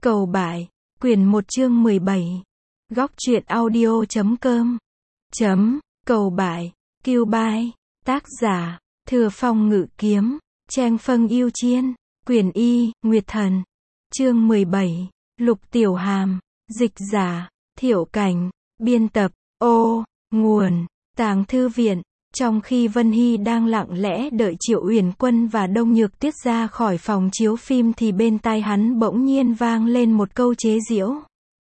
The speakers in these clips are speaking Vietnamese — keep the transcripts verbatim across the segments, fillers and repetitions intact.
Cầu Bại, quyển một chương mười bảy. Góc truyện audio chấm com. Chấm, Cầu Bại, Kiêu Bai. Tác giả, Thừa Phong Ngự Kiếm. Trang Phân Yêu Chiên. Quyển Y, Nguyệt Thần. Chương mười bảy. Lục Tiểu Hàm. Dịch giả, Thiệu Cảnh. Biên tập, ô, nguồn, Tàng Thư Viện. Trong khi Vân Hy đang lặng lẽ đợi Triệu Uyển Quân và Đông Nhược Tuyết ra khỏi phòng chiếu phim thì bên tai hắn bỗng nhiên vang lên một câu chế giễu.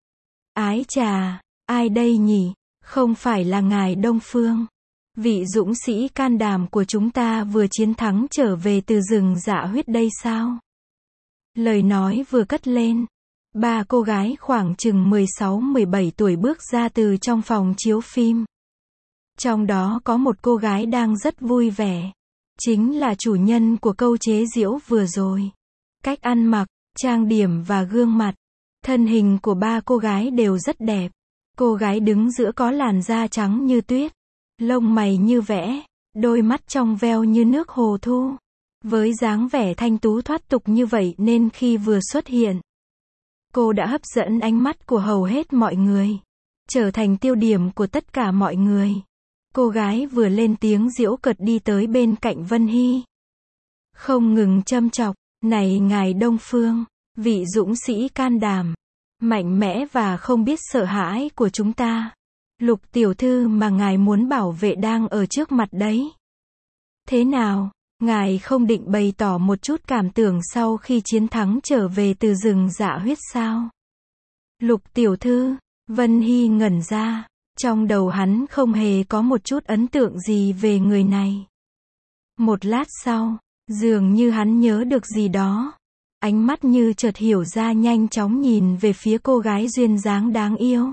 Ái chà, ai đây nhỉ? Không phải là ngài Đông Phương, vị dũng sĩ can đảm của chúng ta vừa chiến thắng trở về từ rừng Dạ Huyết đây sao? Lời nói vừa cất lên, ba cô gái khoảng chừng mười sáu mười bảy tuổi bước ra từ trong phòng chiếu phim. Trong đó có một cô gái đang rất vui vẻ. Chính là chủ nhân của câu chế giễu vừa rồi. Cách ăn mặc, trang điểm và gương mặt. Thân hình của ba cô gái đều rất đẹp. Cô gái đứng giữa có làn da trắng như tuyết. Lông mày như vẽ. Đôi mắt trong veo như nước hồ thu. Với dáng vẻ thanh tú thoát tục như vậy nên khi vừa xuất hiện, cô đã hấp dẫn ánh mắt của hầu hết mọi người. Trở thành tiêu điểm của tất cả mọi người. Cô gái vừa lên tiếng giễu cợt đi tới bên cạnh Vân Hy. Không ngừng châm chọc, này ngài Đông Phương, vị dũng sĩ can đảm, mạnh mẽ và không biết sợ hãi của chúng ta. Lục tiểu thư mà ngài muốn bảo vệ đang ở trước mặt đấy. Thế nào, ngài không định bày tỏ một chút cảm tưởng sau khi chiến thắng trở về từ rừng Dạ Huyết sao? Lục tiểu thư, Vân Hy ngẩn ra. Trong đầu hắn không hề có một chút ấn tượng gì về người này. Một lát sau, dường như hắn nhớ được gì đó. Ánh mắt như chợt hiểu ra nhanh chóng nhìn về phía cô gái duyên dáng đáng yêu.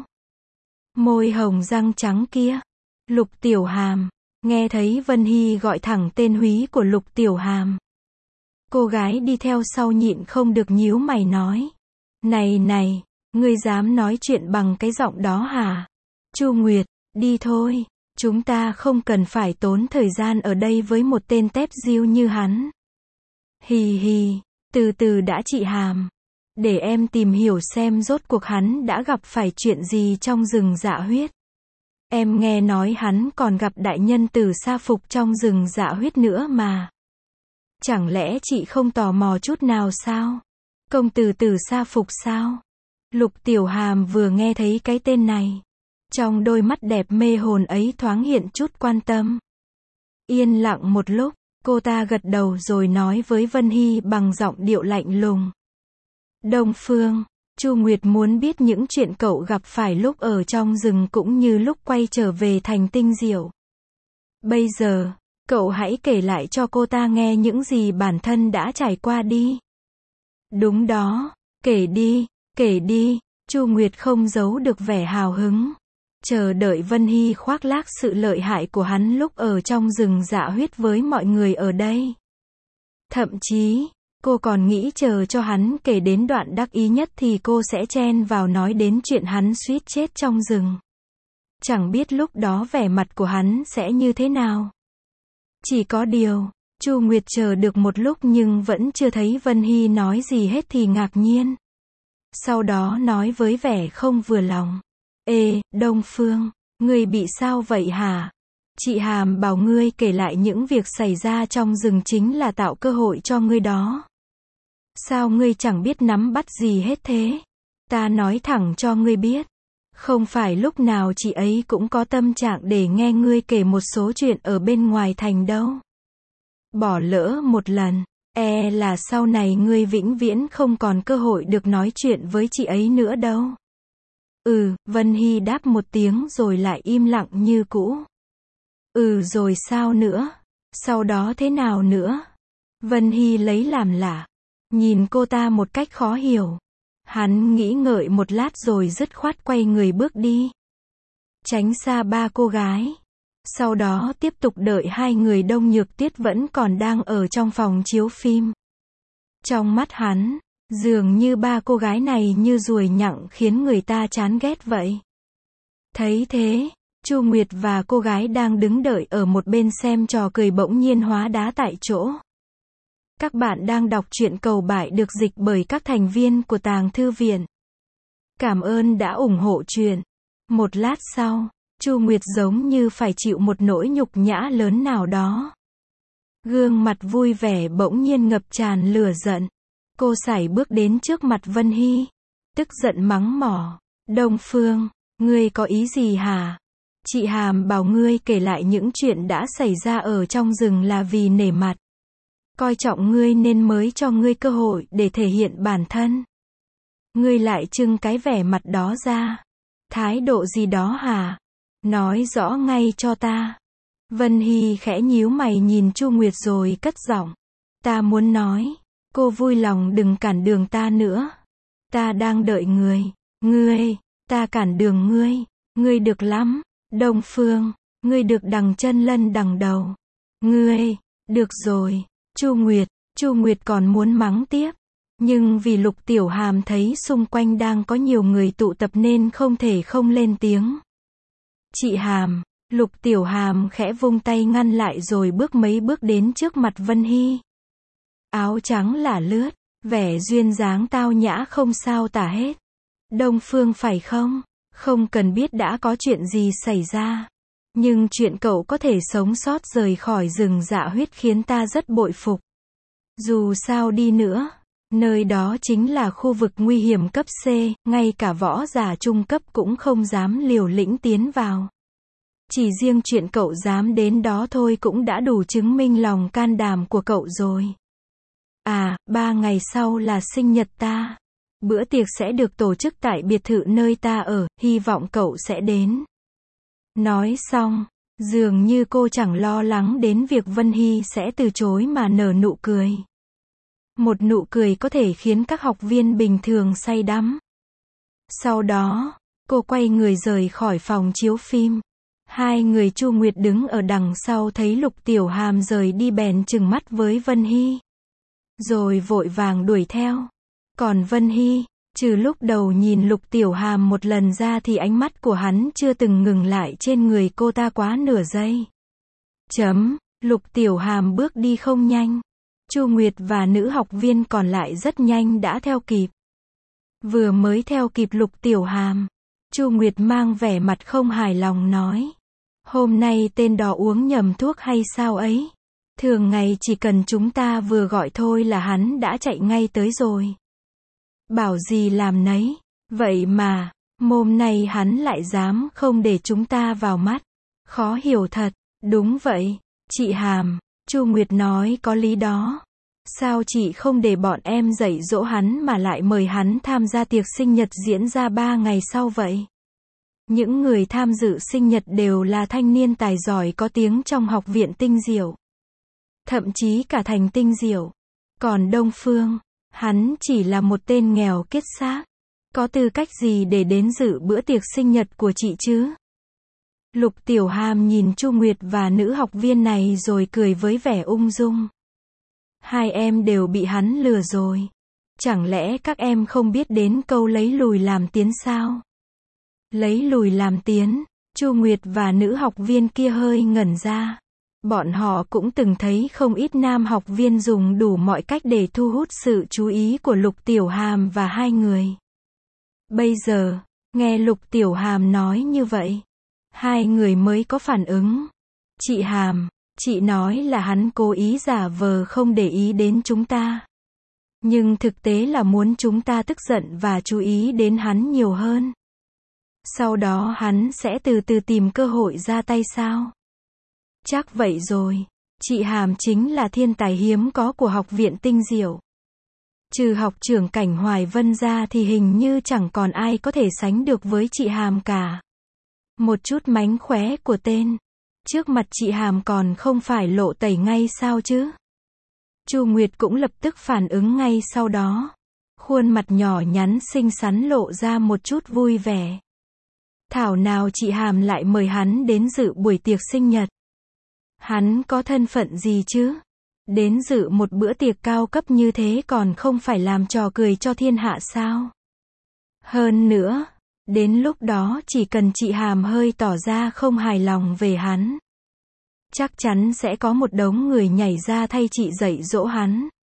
Môi hồng răng trắng kia. Lục Tiểu Hàm. Nghe thấy Vân Hy gọi thẳng tên húy của Lục Tiểu Hàm. Cô gái đi theo sau nhịn không được nhíu mày nói. Này này, ngươi dám nói chuyện bằng cái giọng đó hả? Chu Nguyệt, đi thôi, chúng ta không cần phải tốn thời gian ở đây với một tên tép diêu như hắn. Hì hì, từ từ đã chị Hàm. Để em tìm hiểu xem rốt cuộc hắn đã gặp phải chuyện gì trong rừng Dạ Huyết. Em nghe nói hắn còn gặp đại nhân Tử Sa Phục trong rừng Dạ Huyết nữa mà. Chẳng lẽ chị không tò mò chút nào sao? Công tử Tử Sa Phục sao? Lục Tiểu Hàm vừa nghe thấy cái tên này. Trong đôi mắt đẹp mê hồn ấy thoáng hiện chút quan tâm. Yên lặng một lúc, cô ta gật đầu rồi nói với Vân Hy bằng giọng điệu lạnh lùng. Đông Phương, Chu Nguyệt muốn biết những chuyện cậu gặp phải lúc ở trong rừng cũng như lúc quay trở về thành Tinh Diệu. Bây giờ, cậu hãy kể lại cho cô ta nghe những gì bản thân đã trải qua đi. Đúng đó, kể đi, kể đi, Chu Nguyệt không giấu được vẻ hào hứng. Chờ đợi Vân Hy khoác lác sự lợi hại của hắn lúc ở trong rừng Dạ Huyết với mọi người ở đây. Thậm chí, cô còn nghĩ chờ cho hắn kể đến đoạn đắc ý nhất thì cô sẽ chen vào nói đến chuyện hắn suýt chết trong rừng. Chẳng biết lúc đó vẻ mặt của hắn sẽ như thế nào. Chỉ có điều, Chu Nguyệt chờ được một lúc nhưng vẫn chưa thấy Vân Hy nói gì hết thì ngạc nhiên. Sau đó nói với vẻ không vừa lòng. Ê, Đông Phương, ngươi bị sao vậy hả? Chị Hàm bảo ngươi kể lại những việc xảy ra trong rừng chính là tạo cơ hội cho ngươi đó. Sao ngươi chẳng biết nắm bắt gì hết thế? Ta nói thẳng cho ngươi biết. Không phải lúc nào chị ấy cũng có tâm trạng để nghe ngươi kể một số chuyện ở bên ngoài thành đâu. Bỏ lỡ một lần, e là sau này ngươi vĩnh viễn không còn cơ hội được nói chuyện với chị ấy nữa đâu. Ừ, Vân Hy đáp một tiếng rồi lại im lặng như cũ. Ừ rồi sao nữa? Sau đó thế nào nữa? Vân Hy lấy làm lạ. Nhìn cô ta một cách khó hiểu. Hắn nghĩ ngợi một lát rồi dứt khoát quay người bước đi. Tránh xa ba cô gái. Sau đó tiếp tục đợi hai người Đông Nhược Tuyết vẫn còn đang ở trong phòng chiếu phim. Trong mắt hắn, dường như ba cô gái này như ruồi nhặng khiến người ta chán ghét vậy. Thấy thế, Chu Nguyệt và cô gái đang đứng đợi ở một bên xem trò cười bỗng nhiên hóa đá tại chỗ. Các bạn đang đọc truyện Cầu Bại được dịch bởi các thành viên của Tàng Thư Viện. Cảm ơn đã ủng hộ truyện. Một lát sau, Chu Nguyệt giống như phải chịu một nỗi nhục nhã lớn nào đó. Gương mặt vui vẻ bỗng nhiên ngập tràn lửa giận. Cô sải bước đến trước mặt Vân Hy, tức giận mắng mỏ. Đông Phương, ngươi có ý gì hả? Chị Hàm bảo ngươi kể lại những chuyện đã xảy ra ở trong rừng là vì nể mặt. Coi trọng ngươi nên mới cho ngươi cơ hội để thể hiện bản thân. Ngươi lại trưng cái vẻ mặt đó ra. Thái độ gì đó hả? Nói rõ ngay cho ta. Vân Hy khẽ nhíu mày nhìn Chu Nguyệt rồi cất giọng. Ta muốn nói, cô vui lòng đừng cản đường ta nữa. Ta đang đợi người. Ngươi, ta cản đường ngươi. Ngươi được lắm. Đông Phương, ngươi được đằng chân lân đằng đầu. Ngươi, được rồi. Chu Nguyệt, Chu Nguyệt còn muốn mắng tiếp. Nhưng vì Lục Tiểu Hàm thấy xung quanh đang có nhiều người tụ tập nên không thể không lên tiếng. Chị Hàm, Lục Tiểu Hàm khẽ vung tay ngăn lại rồi bước mấy bước đến trước mặt Vân Hy. Áo trắng lả lướt, vẻ duyên dáng tao nhã không sao tả hết. Đông Phương phải không? Không cần biết đã có chuyện gì xảy ra. Nhưng chuyện cậu có thể sống sót rời khỏi rừng dạ huyết khiến ta rất bội phục. Dù sao đi nữa, nơi đó chính là khu vực nguy hiểm cấp C, ngay cả võ giả trung cấp cũng không dám liều lĩnh tiến vào. Chỉ riêng chuyện cậu dám đến đó thôi cũng đã đủ chứng minh lòng can đảm của cậu rồi. À, ba ngày sau là sinh nhật ta. Bữa tiệc sẽ được tổ chức tại biệt thự nơi ta ở, hy vọng cậu sẽ đến. Nói xong, dường như cô chẳng lo lắng đến việc Vân Hy sẽ từ chối mà nở nụ cười. Một nụ cười có thể khiến các học viên bình thường say đắm. Sau đó, cô quay người rời khỏi phòng chiếu phim. Hai người Chu Nguyệt đứng ở đằng sau thấy Lục Tiểu Hàm rời đi bèn trừng mắt với Vân Hy. Rồi vội vàng đuổi theo. Còn Vân Hy, trừ lúc đầu nhìn Lục Tiểu Hàm một lần ra thì ánh mắt của hắn chưa từng ngừng lại trên người cô ta quá nửa giây. Chấm, Lục Tiểu Hàm bước đi không nhanh. Chu Nguyệt và nữ học viên còn lại rất nhanh đã theo kịp. Vừa mới theo kịp Lục Tiểu Hàm, Chu Nguyệt mang vẻ mặt không hài lòng nói. Hôm nay tên đó uống nhầm thuốc hay sao ấy? Thường ngày chỉ cần chúng ta vừa gọi thôi là hắn đã chạy ngay tới rồi. Bảo gì làm nấy. Vậy mà, hôm nay hắn lại dám không để chúng ta vào mắt. Khó hiểu thật. Đúng vậy, chị Hàm, Chu Nguyệt nói có lý đó. Sao chị không để bọn em dạy dỗ hắn mà lại mời hắn tham gia tiệc sinh nhật diễn ra ba ngày sau vậy? Những người tham dự sinh nhật đều là thanh niên tài giỏi có tiếng trong học viện Tinh Diệu. Thậm chí cả thành Tinh Diệu. Còn Đông Phương, hắn chỉ là một tên nghèo kiết xác. Có tư cách gì để đến dự bữa tiệc sinh nhật của chị chứ? Lục Tiểu Hàm nhìn Chu Nguyệt và nữ học viên này rồi cười với vẻ ung dung. Hai em đều bị hắn lừa rồi. Chẳng lẽ các em không biết đến câu lấy lùi làm tiến sao? Lấy lùi làm tiến, Chu Nguyệt và nữ học viên kia hơi ngẩn ra. Bọn họ cũng từng thấy không ít nam học viên dùng đủ mọi cách để thu hút sự chú ý của Lục Tiểu Hàm và hai người. Bây giờ, nghe Lục Tiểu Hàm nói như vậy, hai người mới có phản ứng. Chị Hàm, chị nói là hắn cố ý giả vờ không để ý đến chúng ta. Nhưng thực tế là muốn chúng ta tức giận và chú ý đến hắn nhiều hơn. Sau đó hắn sẽ từ từ tìm cơ hội ra tay sao? Chắc vậy rồi. Chị Hàm chính là thiên tài hiếm có của học viện Tinh Diệu. Trừ học trưởng Cảnh Hoài Vân ra thì hình như chẳng còn ai có thể sánh được với chị Hàm cả. Một chút mánh khóe của tên. Trước mặt chị Hàm còn không phải lộ tẩy ngay sao chứ? Chu Nguyệt cũng lập tức phản ứng ngay sau đó. Khuôn mặt nhỏ nhắn xinh xắn lộ ra một chút vui vẻ. Thảo nào chị Hàm lại mời hắn đến dự buổi tiệc sinh nhật. Hắn có thân phận gì chứ? Đến dự một bữa tiệc cao cấp như thế còn không phải làm trò cười cho thiên hạ sao? Hơn nữa, đến lúc đó chỉ cần chị Hàm hơi tỏ ra không hài lòng về hắn, chắc chắn sẽ có một đống người nhảy ra thay chị dạy dỗ hắn.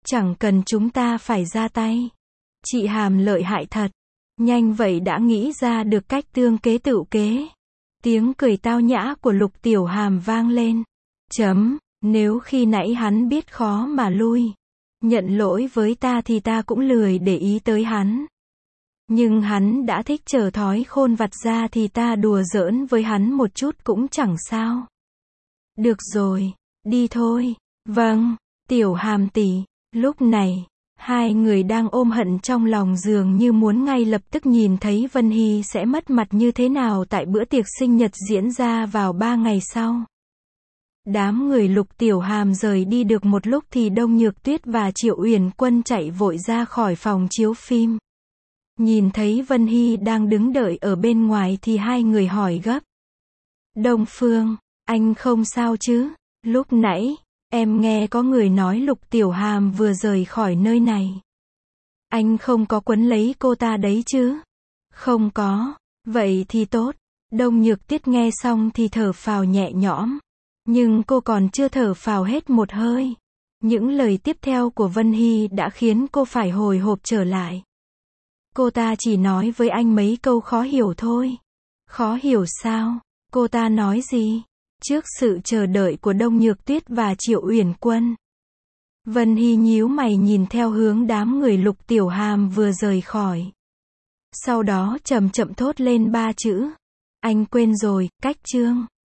Chẳng cần chúng ta phải ra tay. Chị Hàm lợi hại thật. Nhanh vậy đã nghĩ ra được cách tương kế tựu kế. Tiếng cười tao nhã của Lục Tiểu Hàm vang lên. Chấm, nếu khi nãy hắn biết khó mà lui. Nhận lỗi với ta thì ta cũng lười để ý tới hắn. Nhưng hắn đã thích trở thói khôn vặt ra thì ta đùa giỡn với hắn một chút cũng chẳng sao. Được rồi, đi thôi. Vâng, Tiểu Hàm tỷ. Lúc này, hai người đang ôm hận trong lòng dường như muốn ngay lập tức nhìn thấy Vân Hy sẽ mất mặt như thế nào tại bữa tiệc sinh nhật diễn ra vào ba ngày sau. Đám người Lục Tiểu Hàm rời đi được một lúc thì Đông Nhược Tuyết và Triệu Uyển Quân chạy vội ra khỏi phòng chiếu phim. Nhìn thấy Vân Hy đang đứng đợi ở bên ngoài thì hai người hỏi gấp. Đông Phương, anh không sao chứ? Lúc nãy, em nghe có người nói Lục Tiểu Hàm vừa rời khỏi nơi này. Anh không có quấn lấy cô ta đấy chứ? Không có. Vậy thì tốt. Đông Nhược Tuyết nghe xong thì thở phào nhẹ nhõm. Nhưng cô còn chưa thở phào hết một hơi. Những lời tiếp theo của Vân Hy đã khiến cô phải hồi hộp trở lại. Cô ta chỉ nói với anh mấy câu khó hiểu thôi. Khó hiểu sao? Cô ta nói gì? Trước sự chờ đợi của Đông Nhược Tuyết và Triệu Uyển Quân, Vân Hy nhíu mày nhìn theo hướng đám người Lục Tiểu Hàm vừa rời khỏi. Sau đó chậm chậm thốt lên ba chữ. Anh quên rồi, cách chương.